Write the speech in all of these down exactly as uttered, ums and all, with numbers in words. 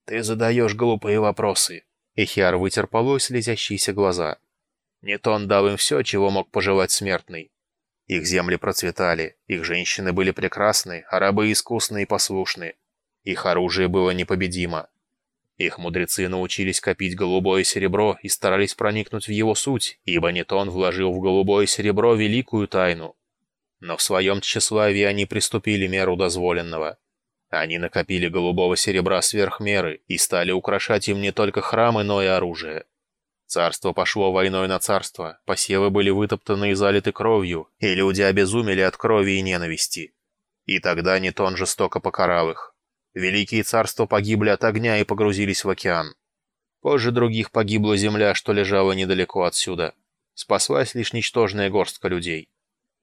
«Ты задаешь глупые вопросы». Эхиар вытер полой слезящиеся глаза. Нетон дал им все, чего мог пожелать смертный. Их земли процветали, их женщины были прекрасны, а рабы искусны и послушны. Их оружие было непобедимо. Их мудрецы научились копить голубое серебро и старались проникнуть в его суть, ибо Нетон вложил в голубое серебро великую тайну. Но в своем тщеславии они приступили меру дозволенного. Они накопили голубого серебра сверх меры и стали украшать им не только храмы, но и оружие. Царство пошло войной на царство, посевы были вытоптаны и залиты кровью, и люди обезумели от крови и ненависти. И тогда Нетон жестоко покарал их. Великие царства погибли от огня и погрузились в океан. Позже других погибла земля, что лежала недалеко отсюда. Спаслась лишь ничтожная горстка людей.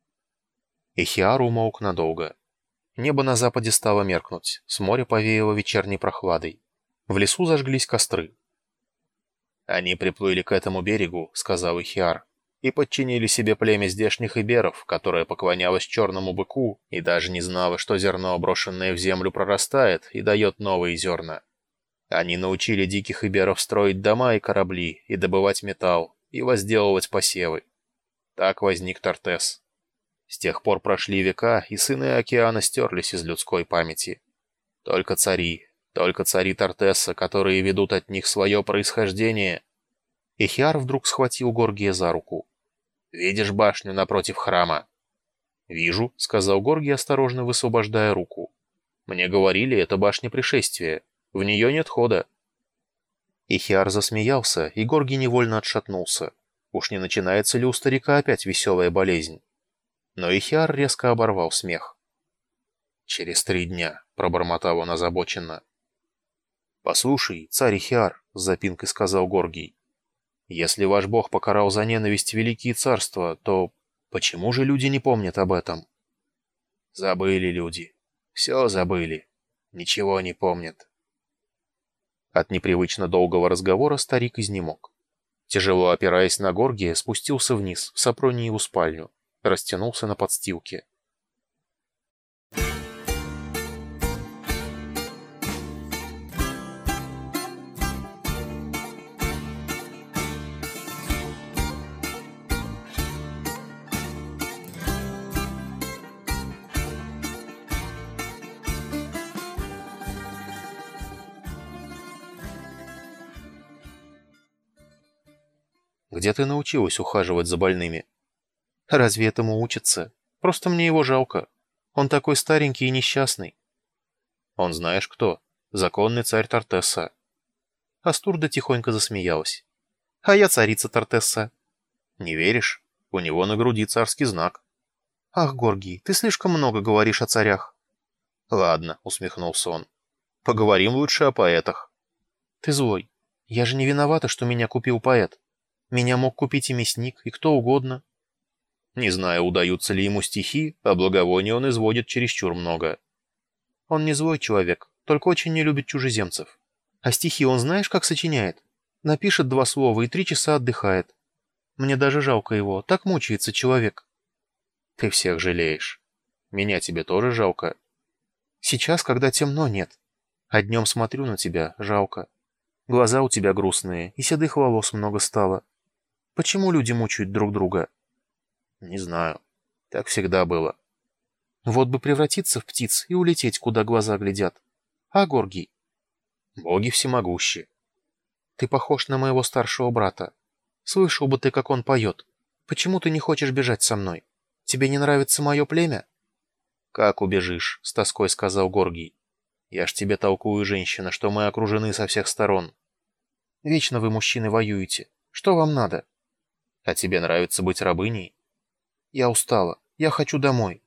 Эхиар умолк надолго. Небо на западе стало меркнуть, с моря повеяло вечерней прохладой. В лесу зажглись костры. «Они приплыли к этому берегу», — сказал Эхиар, «и подчинили себе племя здешних иберов, которое поклонялось черному быку и даже не знало, что зерно, брошенное в землю, прорастает и дает новые зерна. Они научили диких иберов строить дома и корабли, и добывать металл, и возделывать посевы. Так возник Тартес. С тех пор прошли века, и сыны океана стерлись из людской памяти. Только цари, только цари Тартеса, которые ведут от них свое происхождение». Эхиар вдруг схватил Горгия за руку. «Видишь башню напротив храма?» «Вижу», — сказал Горгий, осторожно высвобождая руку. «Мне говорили, это башня пришествия. В нее нет хода». Эхиар засмеялся, и Горгий невольно отшатнулся. Уж не начинается ли у старика опять веселая болезнь? Но Эхиар резко оборвал смех. «Через три дня», — пробормотал он озабоченно. «Послушай, царь Эхиар», — с запинкой сказал Горгий, «если ваш бог покарал за ненависть великие царства, то почему же люди не помнят об этом?» «Забыли люди. Все забыли. Ничего не помнят». От непривычно долгого разговора старик изнемог. Тяжело опираясь на Горгия, спустился вниз, в Сапрониеву спальню, растянулся на подстилке. «Где ты научилась ухаживать за больными?» «Разве этому учатся? Просто мне его жалко. Он такой старенький и несчастный». «Он знаешь кто? Законный царь Тартесса». Астурда тихонько засмеялась. «А я царица Тартесса». «Не веришь? У него на груди царский знак». «Ах, Горгий, ты слишком много говоришь о царях». «Ладно», — усмехнулся он. «Поговорим лучше о поэтах». «Ты злой. Я же не виновата, что меня купил поэт. Меня мог купить и мясник, и кто угодно». Не знаю, удаются ли ему стихи, а благовония он изводит чересчур много. Он не злой человек, только очень не любит чужеземцев. А стихи он знаешь, как сочиняет? Напишет два слова и три часа отдыхает. Мне даже жалко его, так мучается человек. Ты всех жалеешь. Меня тебе тоже жалко. Сейчас, когда темно, нет. А днем смотрю на тебя, жалко. Глаза у тебя грустные, и седых волос много стало. Почему люди мучают друг друга? Не знаю. Так всегда было. Вот бы превратиться в птиц и улететь, куда глаза глядят. А, Горгий? Боги всемогущи. Ты похож на моего старшего брата. Слышал бы ты, как он поет. Почему ты не хочешь бежать со мной? Тебе не нравится мое племя? Как убежишь, с тоской сказал Горгий. Я ж тебе толкую, женщина, что мы окружены со всех сторон. Вечно вы, мужчины, воюете. Что вам надо? А тебе нравится быть рабыней? Я устала. Я хочу домой.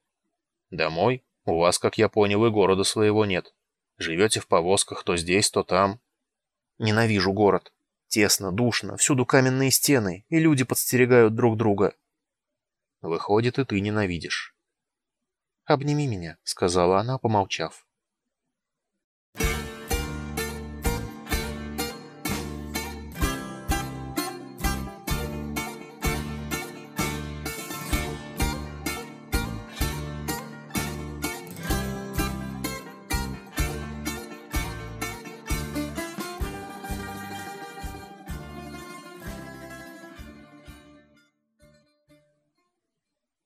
Домой? У вас, как я понял, и города своего нет. Живете в повозках то здесь, то там. Ненавижу город. Тесно, душно, всюду каменные стены, и люди подстерегают друг друга. Выходит, и ты ненавидишь. «Обними меня», — сказала она, помолчав.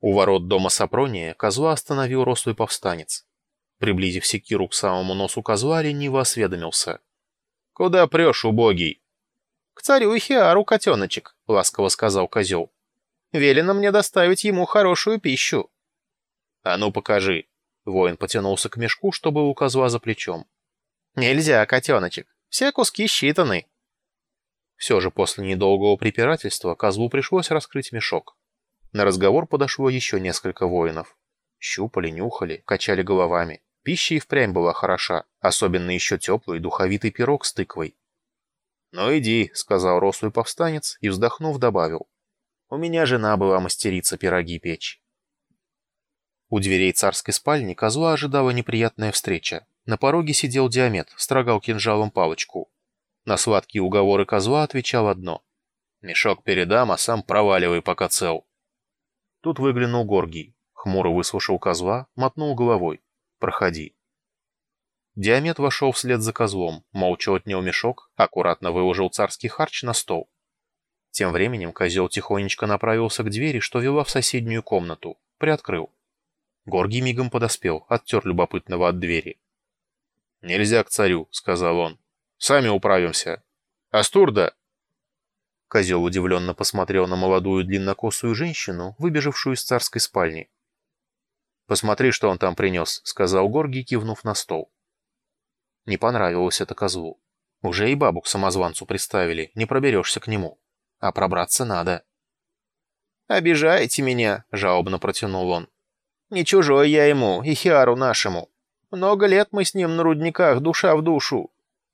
У ворот дома Сапрония козла остановил рослый повстанец. Приблизив секиру к самому носу козла, лениво осведомился. «Куда прешь, убогий?» «К царю Ихиару, котеночек», — ласково сказал козел. «Велено мне доставить ему хорошую пищу». «А ну покажи». Воин потянулся к мешку, что был у козла за плечом. «Нельзя, котеночек, все куски считаны». Все же после недолгого препирательства козлу пришлось раскрыть мешок. На разговор подошло еще несколько воинов. Щупали, нюхали, качали головами. Пища и впрямь была хороша, особенно еще теплый духовитый пирог с тыквой. «Ну иди», — сказал рослый повстанец и, вздохнув, добавил. «У меня жена была мастерица пироги печь». У дверей царской спальни козла ожидала неприятная встреча. На пороге сидел Диамет, строгал кинжалом палочку. На сладкие уговоры козла отвечал одно. «Мешок передам, а сам проваливай, пока цел». Тут выглянул Горгий, хмуро выслушал козла, мотнул головой. «Проходи». Диамет вошел вслед за козлом, молча отнял мешок, аккуратно выложил царский харч на стол. Тем временем козел тихонечко направился к двери, что вела в соседнюю комнату, приоткрыл. Горгий мигом подоспел, оттер любопытного от двери. «Нельзя к царю», — сказал он. «Сами управимся. Астурда!» Козел удивленно посмотрел на молодую длиннокосую женщину, выбежавшую из царской спальни. «Посмотри, что он там принес», — сказал Горгий, кивнув на стол. Не понравилось это козлу. Уже и бабу к самозванцу приставили, не проберешься к нему. А пробраться надо. «Обижаете меня», — жалобно протянул он. «Не чужой я ему, Ихиару нашему. Много лет мы с ним на рудниках, душа в душу».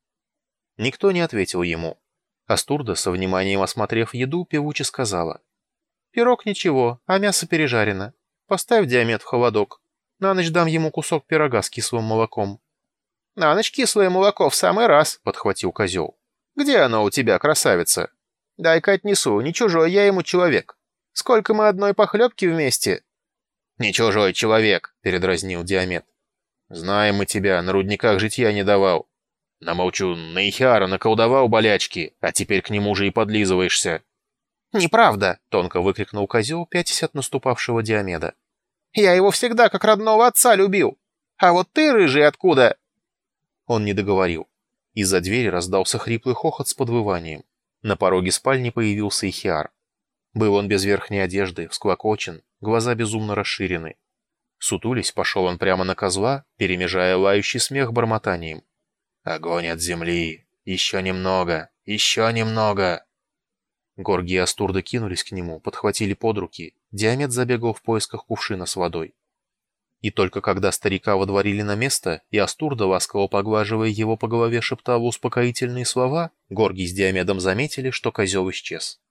Никто не ответил ему. Астурда, со вниманием осмотрев еду, певуче сказала. «Пирог ничего, а мясо пережарено. Поставь Диамет в холодок. На ночь дам ему кусок пирога с кислым молоком». «На ночь кислое молоко в самый раз», — подхватил козел. «Где оно у тебя, красавица? Дай-ка отнесу, не чужой я ему человек. Сколько мы одной похлебки вместе?» «Не чужой человек», — передразнил Диамет. «Знаем мы тебя, на рудниках житья не давал. Намолчу, на Ихиара наколдовал болячки, а теперь к нему же и подлизываешься». «Неправда!» — тонко выкрикнул козел, пятясь от наступавшего Диомеда. «Я его всегда как родного отца любил. А вот ты, рыжий, откуда?» Он не договорил. Из-за двери раздался хриплый хохот с подвыванием. На пороге спальни появился Ихиар. Был он без верхней одежды, всклокочен, глаза безумно расширены. Сутулись, пошел он прямо на козла, перемежая лающий смех бормотанием. «Огонь от земли! Еще немного! Еще немного!» Горгий и Астурда кинулись к нему, подхватили под руки. Диамет забегал в поисках кувшина с водой. И только когда старика водворили на место, и Астурда, ласково поглаживая его по голове, шептала успокоительные слова, Горгий с Диамедом заметили, что козел исчез.